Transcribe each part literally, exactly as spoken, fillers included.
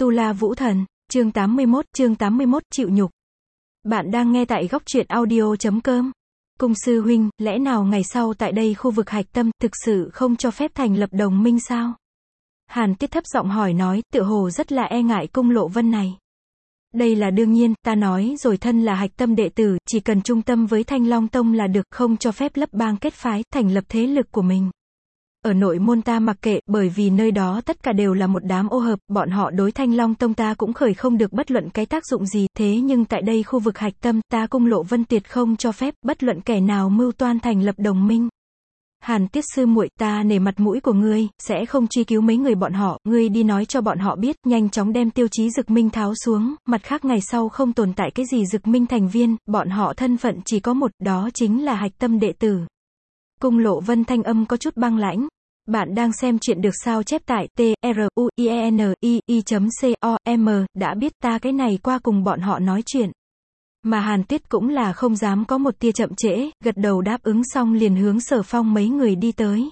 Tu La Vũ Thần, chương tám mươi mốt, chương tám mươi mốt, chịu nhục. Bạn đang nghe tại góc truyện audio chấm com. Cung sư huynh, lẽ nào ngày sau tại đây khu vực hạch tâm, thực sự không cho phép thành lập đồng minh sao? Hàn Tiết thấp giọng hỏi nói, tựa hồ rất là e ngại Cung Lộ Vân này. Đây là đương nhiên, ta nói rồi, thân là hạch tâm đệ tử, chỉ cần trung tâm với Thanh Long Tông là được, không cho phép lấp bang kết phái, thành lập thế lực của mình. Ở nội môn ta mặc kệ, bởi vì nơi đó tất cả đều là một đám ô hợp, bọn họ đối Thanh Long Tông ta cũng khởi không được bất luận cái tác dụng gì, thế nhưng tại đây khu vực hạch tâm, ta Cung Lộ Vân tuyệt không cho phép, bất luận kẻ nào mưu toan thành lập đồng minh. Hàn Tiết sư muội, ta nể mặt mũi của ngươi, sẽ không truy cứu mấy người bọn họ, ngươi đi nói cho bọn họ biết, nhanh chóng đem tiêu chí Dực Minh tháo xuống, mặt khác ngày sau không tồn tại cái gì Dực Minh thành viên, bọn họ thân phận chỉ có một, đó chính là hạch tâm đệ tử. Cung Lộ Vân thanh âm có chút băng lãnh. Bạn đang xem chuyện được sao chép tại T R U I E N I I chấm C O M, đã biết ta cái này qua cùng bọn họ nói chuyện. Mà Hàn Tuyết cũng là không dám có một tia chậm trễ, gật đầu đáp ứng xong liền hướng Sở Phong mấy người đi tới.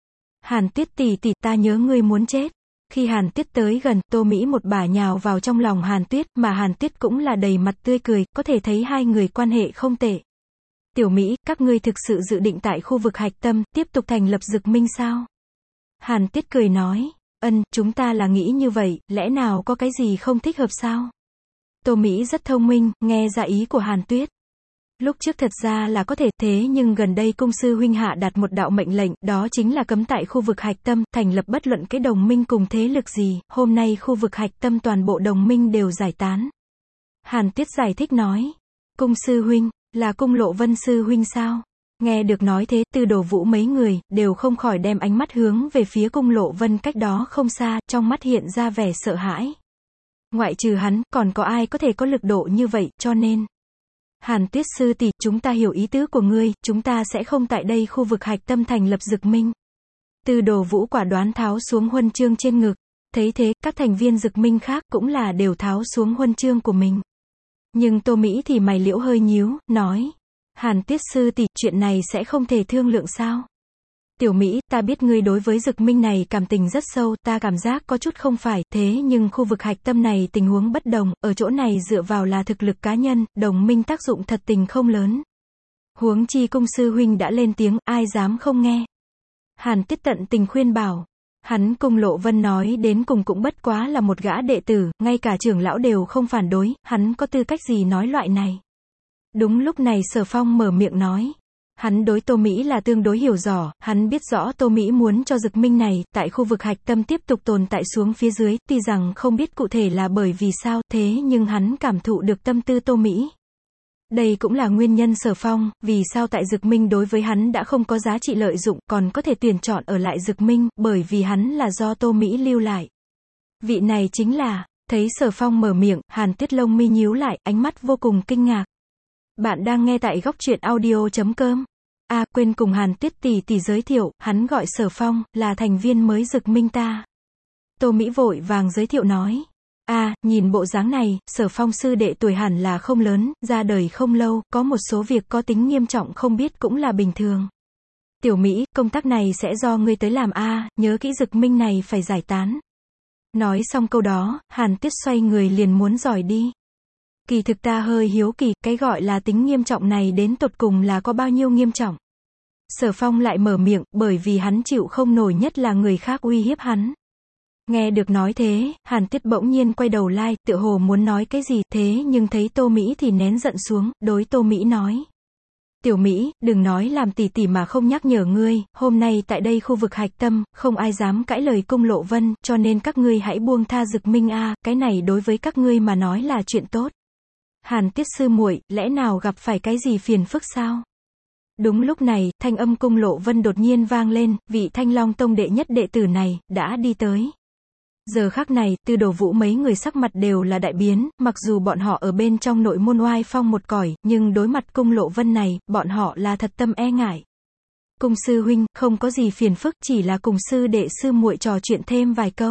Hàn Tuyết tỷ tỷ, ta nhớ ngươi muốn chết. Khi Hàn Tuyết tới gần, Tô Mỹ một bả nhào vào trong lòng Hàn Tuyết, mà Hàn Tuyết cũng là đầy mặt tươi cười, có thể thấy hai người quan hệ không tệ. Tiểu Mỹ, các ngươi thực sự dự định tại khu vực hạch tâm, tiếp tục thành lập Dực Minh sao? Hàn Tiết cười nói, ân, chúng ta là nghĩ như vậy, lẽ nào có cái gì không thích hợp sao? Tô Mỹ rất thông minh, nghe ra ý của Hàn Tuyết. Lúc trước thật ra là có thể, thế nhưng gần đây cung sư huynh hạ đạt một đạo mệnh lệnh, đó chính là cấm tại khu vực hạch tâm, thành lập bất luận cái đồng minh cùng thế lực gì, hôm nay khu vực hạch tâm toàn bộ đồng minh đều giải tán. Hàn Tuyết giải thích nói, cung sư huynh, là Cung Lộ Vân sư huynh sao? Nghe được nói thế, Tư Đồ Vũ mấy người, đều không khỏi đem ánh mắt hướng về phía Cung Lộ Vân cách đó không xa, trong mắt hiện ra vẻ sợ hãi. Ngoại trừ hắn, còn có ai có thể có lực độ như vậy, cho nên. Hàn Tuyết sư tỷ, chúng ta hiểu ý tứ của ngươi, chúng ta sẽ không tại đây khu vực hạch tâm thành lập Dực Minh. Tư Đồ Vũ quả đoán tháo xuống huân chương trên ngực. Thấy thế, các thành viên Dực Minh khác cũng là đều tháo xuống huân chương của mình. Nhưng Tô Mỹ thì mày liễu hơi nhíu, nói. Hàn Tiết sư tỷ, chuyện này sẽ không thể thương lượng sao? Tiểu Mỹ, ta biết ngươi đối với Dực Minh này cảm tình rất sâu, ta cảm giác có chút không phải, thế nhưng khu vực hạch tâm này tình huống bất đồng, ở chỗ này dựa vào là thực lực cá nhân, đồng minh tác dụng thật tình không lớn. Huống chi cung sư huynh đã lên tiếng, ai dám không nghe. Hàn Tiết tận tình khuyên bảo. Hắn Cung Lộ Vân nói đến cùng cũng bất quá là một gã đệ tử, ngay cả trưởng lão đều không phản đối, hắn có tư cách gì nói loại này. Đúng lúc này Sở Phong mở miệng nói. Hắn đối Tô Mỹ là tương đối hiểu rõ, hắn biết rõ Tô Mỹ muốn cho Dực Minh này, tại khu vực hạch tâm tiếp tục tồn tại xuống phía dưới, tuy rằng không biết cụ thể là bởi vì sao, thế nhưng hắn cảm thụ được tâm tư Tô Mỹ. Đây cũng là nguyên nhân Sở Phong, vì sao tại Dực Minh đối với hắn đã không có giá trị lợi dụng, còn có thể tuyển chọn ở lại Dực Minh, bởi vì hắn là do Tô Mỹ lưu lại. Vị này chính là, thấy Sở Phong mở miệng, Hàn Tuyết lông mi nhíu lại, ánh mắt vô cùng kinh ngạc. Bạn đang nghe tại góc truyện audio chấm com. À, quên cùng Hàn Tuyết tỷ tỷ giới thiệu, hắn gọi Sở Phong, là thành viên mới Dực Minh ta. Tô Mỹ vội vàng giới thiệu nói. À, nhìn bộ dáng này, Sở Phong sư đệ tuổi hẳn là không lớn, ra đời không lâu, có một số việc có tính nghiêm trọng không biết cũng là bình thường. Tiểu Mỹ, công tác này sẽ do ngươi tới làm a, à, nhớ kỹ Dực Minh này phải giải tán. Nói xong câu đó, Hàn Tuyết xoay người liền muốn rời đi. Kỳ thực ta hơi hiếu kỳ, cái gọi là tính nghiêm trọng này đến tột cùng là có bao nhiêu nghiêm trọng. Sở Phong lại mở miệng, bởi vì hắn chịu không nổi nhất là người khác uy hiếp hắn. Nghe được nói thế, Hàn Tuyết bỗng nhiên quay đầu lai, tựa hồ muốn nói cái gì, thế nhưng thấy Tô Mỹ thì nén giận xuống, đối Tô Mỹ nói. Tiểu Mỹ, đừng nói làm tỷ tỷ mà không nhắc nhở ngươi, hôm nay tại đây khu vực hạch tâm, không ai dám cãi lời Cung Lộ Vân, cho nên các ngươi hãy buông tha Dực Minh a, cái này đối với các ngươi mà nói là chuyện tốt. Hàn Tiết sư muội, lẽ nào gặp phải cái gì phiền phức sao? Đúng lúc này, thanh âm Cung Lộ Vân đột nhiên vang lên, vị Thanh Long Tông đệ nhất đệ tử này, đã đi tới. Giờ khắc này, Tư Đồ Vũ mấy người sắc mặt đều là đại biến, mặc dù bọn họ ở bên trong nội môn oai phong một cõi, nhưng đối mặt Cung Lộ Vân này, bọn họ là thật tâm e ngại. Cung sư huynh, không có gì phiền phức, chỉ là cùng sư đệ sư muội trò chuyện thêm vài câu.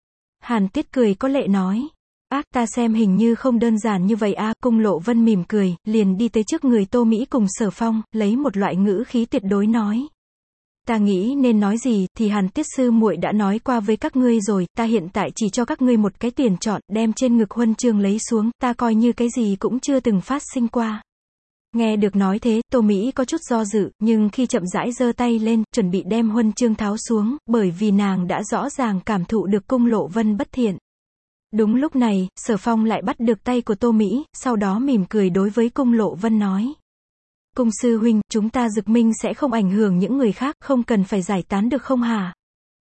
Hàn Tiết cười có lệ nói. Ác, ta xem hình như không đơn giản như vậy a, à. Cung Lộ Vân mỉm cười, liền đi tới trước người Tô Mỹ cùng Sở Phong, lấy một loại ngữ khí tuyệt đối nói. Ta nghĩ nên nói gì, thì Hàn Tiết sư muội đã nói qua với các ngươi rồi, ta hiện tại chỉ cho các ngươi một cái tuyển chọn, đem trên ngực huân chương lấy xuống, ta coi như cái gì cũng chưa từng phát sinh qua. Nghe được nói thế, Tô Mỹ có chút do dự, nhưng khi chậm rãi giơ tay lên, chuẩn bị đem huân chương tháo xuống, bởi vì nàng đã rõ ràng cảm thụ được Cung Lộ Vân bất thiện. Đúng lúc này, Sở Phong lại bắt được tay của Tô Mỹ, sau đó mỉm cười đối với Cung Lộ Vân nói. Cung sư huynh, chúng ta Dực Minh sẽ không ảnh hưởng những người khác, không cần phải giải tán được không hả?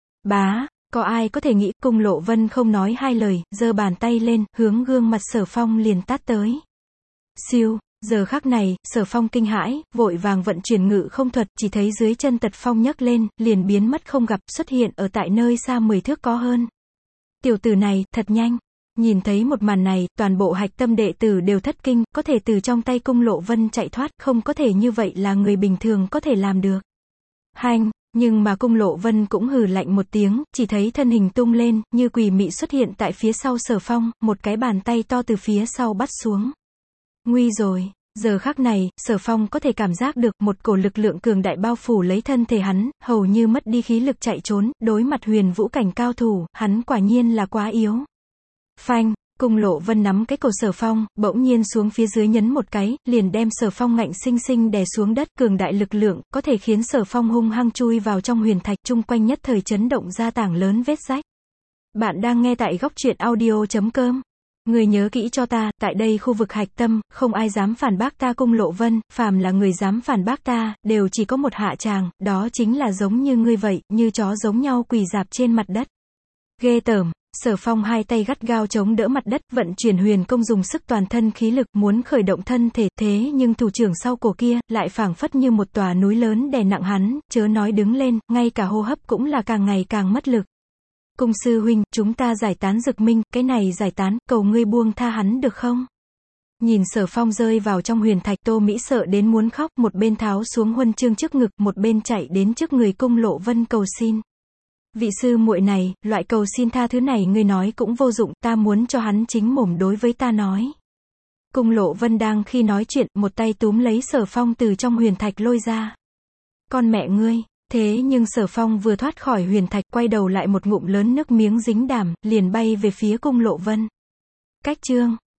Bá, có ai có thể nghĩ, Cung Lộ Vân không nói hai lời, giơ bàn tay lên, hướng gương mặt Sở Phong liền tát tới. Siêu, giờ khắc này, Sở Phong kinh hãi, vội vàng vận chuyển ngự không thuật, chỉ thấy dưới chân Tật Phong nhấc lên, liền biến mất không gặp, xuất hiện ở tại nơi xa mười thước có hơn. Tiểu tử này, thật nhanh. Nhìn thấy một màn này, toàn bộ hạch tâm đệ tử đều thất kinh, có thể từ trong tay Cung Lộ Vân chạy thoát, không có thể như vậy là người bình thường có thể làm được. Hành, nhưng mà Cung Lộ Vân cũng hừ lạnh một tiếng, chỉ thấy thân hình tung lên, như quỷ mị xuất hiện tại phía sau Sở Phong, một cái bàn tay to từ phía sau bắt xuống. Nguy rồi. Giờ khắc này, Sở Phong có thể cảm giác được một cổ lực lượng cường đại bao phủ lấy thân thể hắn, hầu như mất đi khí lực chạy trốn, đối mặt huyền vũ cảnh cao thủ, hắn quả nhiên là quá yếu. Phanh, Cung Lộ Vân nắm cái cổ Sở Phong, bỗng nhiên xuống phía dưới nhấn một cái, liền đem Sở Phong ngạnh sinh sinh đè xuống đất, cường đại lực lượng, có thể khiến Sở Phong hung hăng chui vào trong huyền thạch, chung quanh nhất thời chấn động ra tảng lớn vết rách. Bạn đang nghe tại góc truyện audio chấm com. Người nhớ kỹ cho ta, tại đây khu vực hạch tâm, không ai dám phản bác ta Cung Lộ Vân, phàm là người dám phản bác ta, đều chỉ có một hạ tràng, đó chính là giống như ngươi vậy, như chó giống nhau quỳ dạp trên mặt đất. Ghê tởm. Sở Phong hai tay gắt gao chống đỡ mặt đất, vận chuyển huyền công dùng sức toàn thân khí lực, muốn khởi động thân thể, thế nhưng thủ trưởng sau cổ kia, lại phảng phất như một tòa núi lớn đè nặng hắn, chớ nói đứng lên, ngay cả hô hấp cũng là càng ngày càng mất lực. Cung sư huynh, chúng ta giải tán Dực Minh, cái này giải tán, cầu ngươi buông tha hắn được không? Nhìn Sở Phong rơi vào trong huyền thạch, Tô Mỹ sợ đến muốn khóc, một bên tháo xuống huân chương trước ngực, một bên chạy đến trước người Cung Lộ Vân cầu xin. Vị sư muội này, loại cầu xin tha thứ này ngươi nói cũng vô dụng, ta muốn cho hắn chính mồm đối với ta nói. Cung Lộ Vân đang khi nói chuyện, một tay túm lấy Sở Phong từ trong huyền thạch lôi ra. Con mẹ ngươi, thế nhưng Sở Phong vừa thoát khỏi huyền thạch, quay đầu lại một ngụm lớn nước miếng dính đàm, liền bay về phía Cung Lộ Vân. Cách chương